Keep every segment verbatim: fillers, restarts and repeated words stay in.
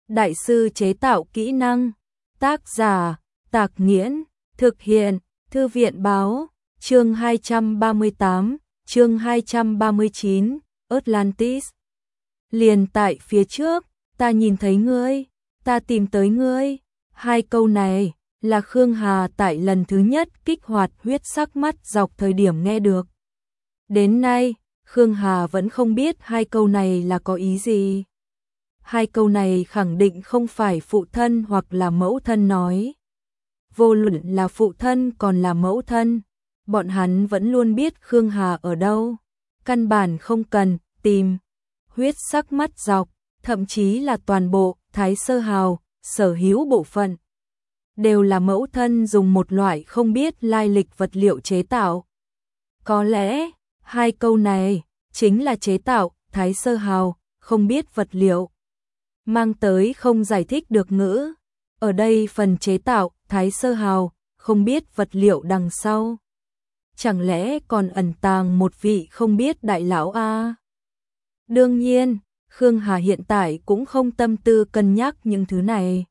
Đại sư chế tạo kỹ năng. Tác giả, Tạc Nghiễn. Thực hiện, Thư viện báo. Chương hai trăm ba mươi tám, chương hai trăm ba mươi chín, Atlantis. Liền tại phía trước, ta nhìn thấy ngươi, ta tìm tới ngươi. Hai câu này là Khương Hà tại lần thứ nhất kích hoạt huyết sắc mắt dọc thời điểm nghe được. Đến nay, Khương Hà vẫn không biết hai câu này là có ý gì. Hai câu này khẳng định không phải phụ thân hoặc là mẫu thân nói. Vô luận là phụ thân còn là mẫu thân, bọn hắn vẫn luôn biết Khương Hà ở đâu. Căn bản không cần tìm huyết sắc mắt dọc, thậm chí là toàn bộ Thái Sơ Hào, sở hữu bộ phận. Đều là mẫu thân dùng một loại không biết lai lịch vật liệu chế tạo. Có lẽ, hai câu này chính là chế tạo Thái Sơ Hào, không biết vật liệu. Mang tới không giải thích được ngữ. Ở đây phần chế tạo Thái Sơ Hào, không biết vật liệu đằng sau. Chẳng lẽ còn ẩn tàng một vị không biết đại lão a? Đương nhiên, Khương Hà hiện tại cũng không tâm tư cân nhắc những thứ này.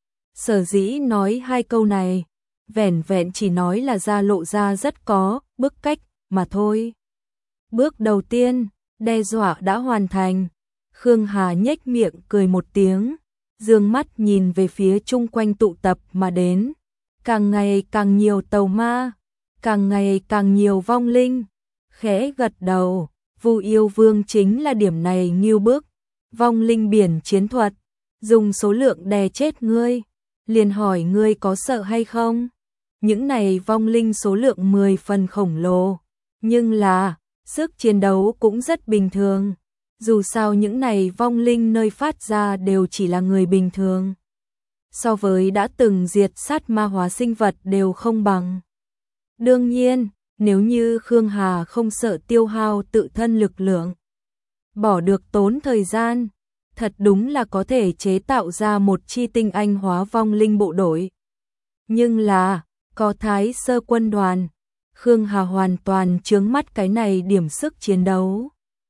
Sở dĩ nói hai câu này, vẻn vẹn chỉ nói là ra lộ ra rất có bức cách mà thôi. Bước đầu tiên, đe dọa đã hoàn thành. Khương Hà nhếch miệng cười một tiếng, dương mắt nhìn về phía chung quanh tụ tập mà đến. Càng ngày càng nhiều tàu ma, càng ngày càng nhiều vong linh. Khẽ gật đầu, Vu Yêu Vương chính là điểm này nghiêu bức. Vong linh biển chiến thuật, dùng số lượng đè chết ngươi. Liền hỏi ngươi có sợ hay không? Những này vong linh số lượng mười phần khổng lồ, nhưng là sức chiến đấu cũng rất bình thường. Dù sao những này vong linh nơi phát ra đều chỉ là người bình thường. So với đã từng diệt sát ma hóa sinh vật đều không bằng. Đương nhiên, nếu như Khương Hà không sợ tiêu hao tự thân lực lượng, bỏ được tốn thời gian, thật đúng là có thể chế tạo ra một chi tinh anh hóa vong linh bộ đội. Nhưng là, có Thái Sơ quân đoàn, Khương Hà hoàn toàn chướng mắt cái này điểm sức chiến đấu.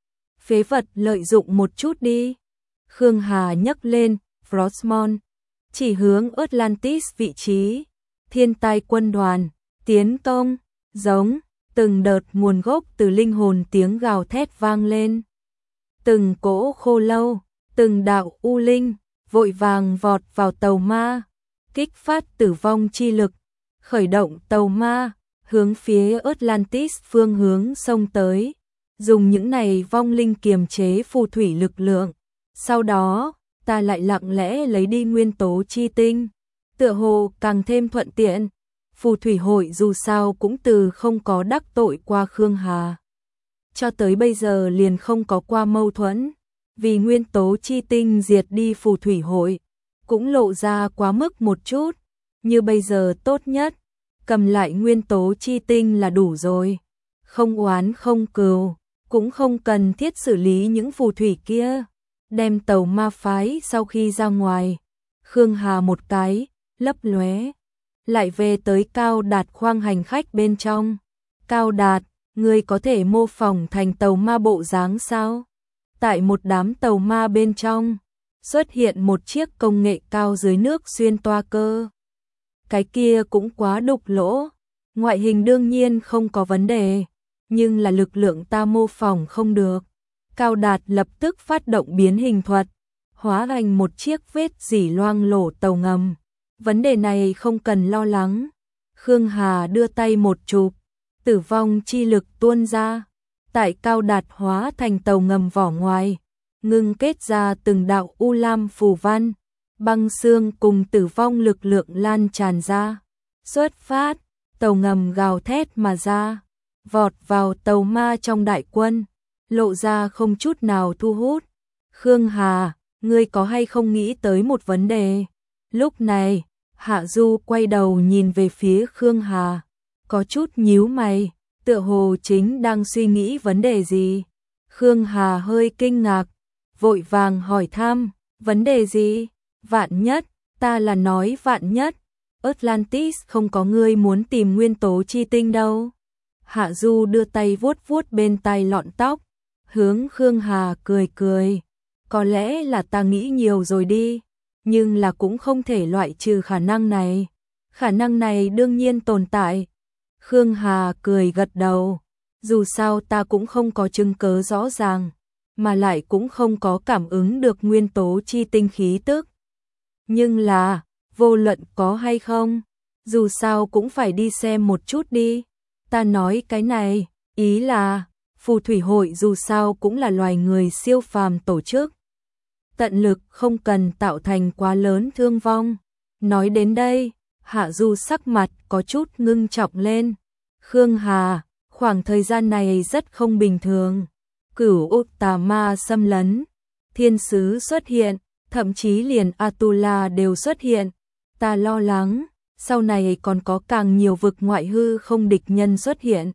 Phế vật lợi dụng một chút đi. Khương Hà nhấc lên Frostmourne, chỉ hướng Atlantis vị trí. Thiên tai quân đoàn, tiến công, giống, từng đợt nguồn gốc từ linh hồn tiếng gào thét vang lên. Từng cỗ khô lâu, từng đạo u linh, vội vàng vọt vào tàu ma, kích phát tử vong chi lực, khởi động tàu ma, hướng phía Atlantis phương hướng xông tới. Dùng những này vong linh kiềm chế phù thủy lực lượng. Sau đó, ta lại lặng lẽ lấy đi nguyên tố chi tinh. Tựa hồ càng thêm thuận tiện. Phù thủy hội dù sao cũng từ không có đắc tội qua Khương Hà. Cho tới bây giờ liền không có qua mâu thuẫn. Vì nguyên tố chi tinh diệt đi phù thủy hội, cũng lộ ra quá mức một chút. Như bây giờ tốt nhất, cầm lại nguyên tố chi tinh là đủ rồi. Không oán không cừu. Cũng không cần thiết xử lý những phù thủy kia. Đem tàu ma phái sau khi ra ngoài. Khương Hà một cái, lấp lóe. Lại về tới Cao Đạt khoang hành khách bên trong. Cao Đạt, ngươi có thể mô phỏng thành tàu ma bộ dáng sao? Tại một đám tàu ma bên trong, xuất hiện một chiếc công nghệ cao dưới nước xuyên toa cơ. Cái kia cũng quá đục lỗ. Ngoại hình đương nhiên không có vấn đề. Nhưng là lực lượng ta mô phỏng không được. Cao Đạt lập tức phát động biến hình thuật, hóa thành một chiếc vết rỉ loang lổ tàu ngầm. Vấn đề này không cần lo lắng. Khương Hà đưa tay một chụp, tử vong chi lực tuôn ra. Tại Cao Đạt hóa thành tàu ngầm vỏ ngoài, ngưng kết ra từng đạo u lam phù văn, băng xương cùng tử vong lực lượng lan tràn ra. Xuất phát, tàu ngầm gào thét mà ra. Vọt vào tàu ma trong đại quân, lộ ra không chút nào thu hút. Khương Hà, ngươi có hay không nghĩ tới một vấn đề? Lúc này, Hạ Du quay đầu nhìn về phía Khương Hà, có chút nhíu mày, tựa hồ chính đang suy nghĩ vấn đề gì. Khương Hà hơi kinh ngạc, vội vàng hỏi thăm, vấn đề gì? Vạn nhất, ta là nói vạn nhất, Atlantis không có ngươi muốn tìm nguyên tố chi tinh đâu. Hạ Du đưa tay vuốt vuốt bên tai lọn tóc, hướng Khương Hà cười cười. Có lẽ là ta nghĩ nhiều rồi đi. nhưng là cũng không thể loại trừ khả năng này. Khả năng này đương nhiên tồn tại. Khương Hà cười gật đầu, dù sao ta cũng không có chứng cớ rõ ràng, mà lại cũng không có cảm ứng được nguyên tố chi tinh khí tức. Nhưng là, vô luận có hay không, dù sao cũng phải đi xem một chút đi. Ta nói cái này, ý là, phù thủy hội dù sao cũng là loài người siêu phàm tổ chức. Tận lực không cần tạo thành quá lớn thương vong. Nói đến đây, Hạ Du sắc mặt có chút ngưng trọng lên. Khương Hà, khoảng thời gian này rất không bình thường. Cửu Úc tà ma xâm lấn, thiên sứ xuất hiện, thậm chí liền Atula đều xuất hiện. Ta lo lắng, sau này còn có càng nhiều vực ngoại hư không địch nhân xuất hiện.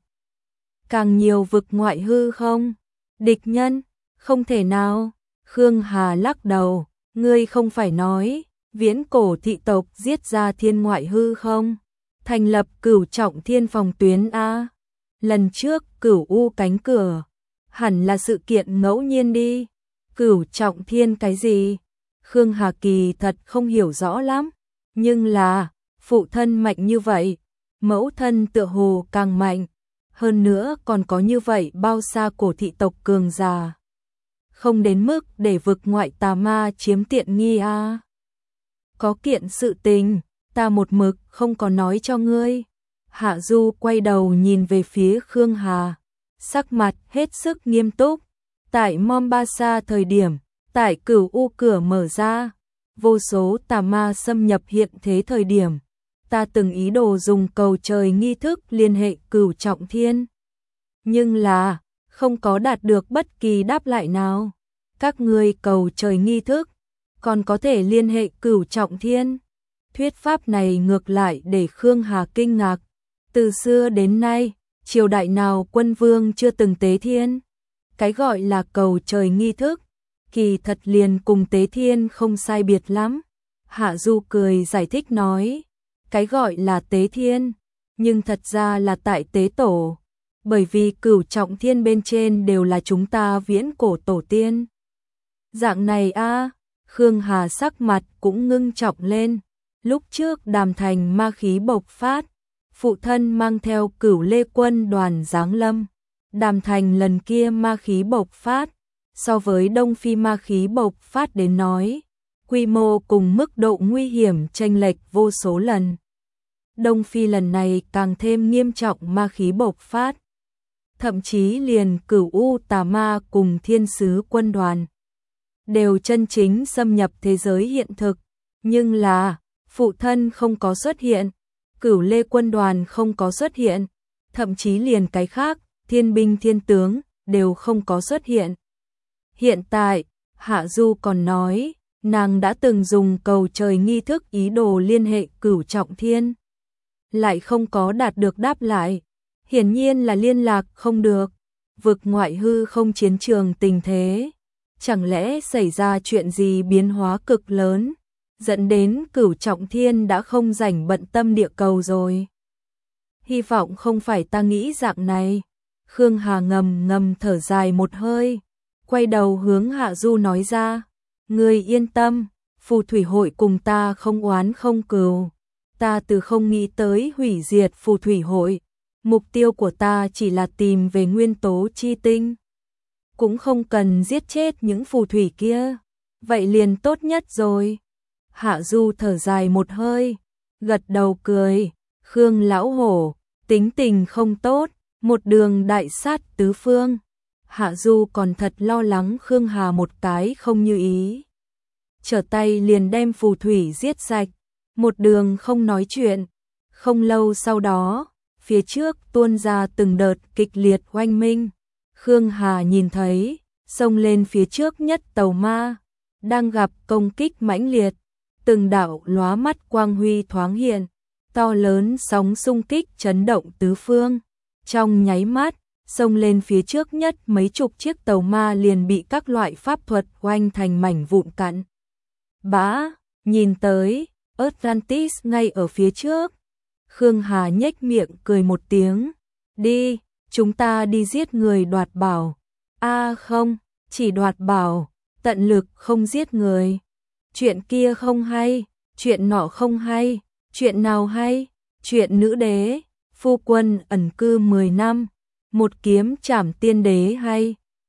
Càng nhiều vực ngoại hư không? Địch nhân? Không thể nào. Khương Hà lắc đầu, ngươi không phải nói, viễn cổ thị tộc giết ra thiên ngoại hư không? Thành lập cửu trọng thiên phòng tuyến A. Lần trước cửu u cánh cửa, hẳn là sự kiện ngẫu nhiên đi. Cửu trọng thiên cái gì? Khương Hà kỳ thật không hiểu rõ lắm, nhưng là, phụ thân mạnh như vậy, mẫu thân tựa hồ càng mạnh, hơn nữa còn có như vậy bao xa cổ thị tộc cường già. Không đến mức để vực ngoại tà ma chiếm tiện nghi a. Có kiện sự tình, ta một mực không có nói cho ngươi. Hạ Du quay đầu nhìn về phía Khương Hà, sắc mặt hết sức nghiêm túc. Tại Mombasa thời điểm, tại cửu u cửa mở ra, vô số tà ma xâm nhập hiện thế thời điểm, ta từng ý đồ dùng cầu trời nghi thức liên hệ cửu trọng thiên. Nhưng là, không có đạt được bất kỳ đáp lại nào. Các ngươi cầu trời nghi thức, còn có thể liên hệ cửu trọng thiên. Thuyết pháp này ngược lại để Khương Hà kinh ngạc. Từ xưa đến nay, triều đại nào quân vương chưa từng tế thiên? Cái gọi là cầu trời nghi thức, kỳ thật liền cùng tế thiên không sai biệt lắm. Hạ Du cười giải thích nói, cái gọi là tế thiên, nhưng thật ra là tại tế tổ, bởi vì cửu trọng thiên bên trên đều là chúng ta viễn cổ tổ tiên. Dạng này a. Khương Hà sắc mặt cũng ngưng trọng lên. Lúc trước Đàm Thành ma khí bộc phát, phụ thân mang theo Cửu Lê quân đoàn giáng lâm. Đàm Thành lần kia ma khí bộc phát, so với Đông Phi ma khí bộc phát đến nói, quy mô cùng mức độ nguy hiểm chênh lệch vô số lần. Đông Phi lần này càng thêm nghiêm trọng ma khí bộc phát. Thậm chí liền Cửu U tà ma cùng thiên sứ quân đoàn đều chân chính xâm nhập thế giới hiện thực, nhưng là phụ thân không có xuất hiện, Cửu Lê quân đoàn không có xuất hiện, thậm chí liền cái khác, thiên binh thiên tướng đều không có xuất hiện. Hiện tại, Hạ Du còn nói, nàng đã từng dùng cầu trời nghi thức ý đồ liên hệ cửu trọng thiên, lại không có đạt được đáp lại, hiển nhiên là liên lạc không được. Vực ngoại hư không chiến trường tình thế, chẳng lẽ xảy ra chuyện gì biến hóa cực lớn, dẫn đến cửu trọng thiên đã không rảnh bận tâm địa cầu rồi. Hy vọng không phải ta nghĩ dạng này. Khương Hà ngầm ngầm thở dài một hơi, quay đầu hướng Hạ Du nói ra, ngươi yên tâm, phù thủy hội cùng ta không oán không cừu, ta từ không nghĩ tới hủy diệt phù thủy hội, mục tiêu của ta chỉ là tìm về nguyên tố chi tinh, cũng không cần giết chết những phù thủy kia, vậy liền tốt nhất rồi. Hạ Du thở dài một hơi, gật đầu cười, Khương lão hổ, tính tình không tốt, một đường đại sát tứ phương. Hạ Du còn thật lo lắng Khương Hà một cái không như ý, trở tay liền đem phù thủy giết sạch, một đường không nói chuyện. Không lâu sau đó, phía trước tuôn ra từng đợt kịch liệt oanh minh. Khương Hà nhìn thấy, xông lên phía trước nhất tàu ma, đang gặp công kích mãnh liệt, từng đạo lóa mắt quang huy thoáng hiện, to lớn sóng xung kích chấn động tứ phương. Trong nháy mắt, xông lên phía trước nhất mấy chục chiếc tàu ma liền bị các loại pháp thuật oanh thành mảnh vụn cặn bã. Nhìn tới, Atlantis ngay ở phía trước. Khương Hà nhếch miệng cười một tiếng, đi, chúng ta đi giết người đoạt bảo. A à không, chỉ đoạt bảo, tận lực không giết người. chuyện kia không hay, chuyện nọ không hay, chuyện nào hay, chuyện nữ đế, phu quân ẩn cư mười năm, một kiếm trảm tiên đế hay.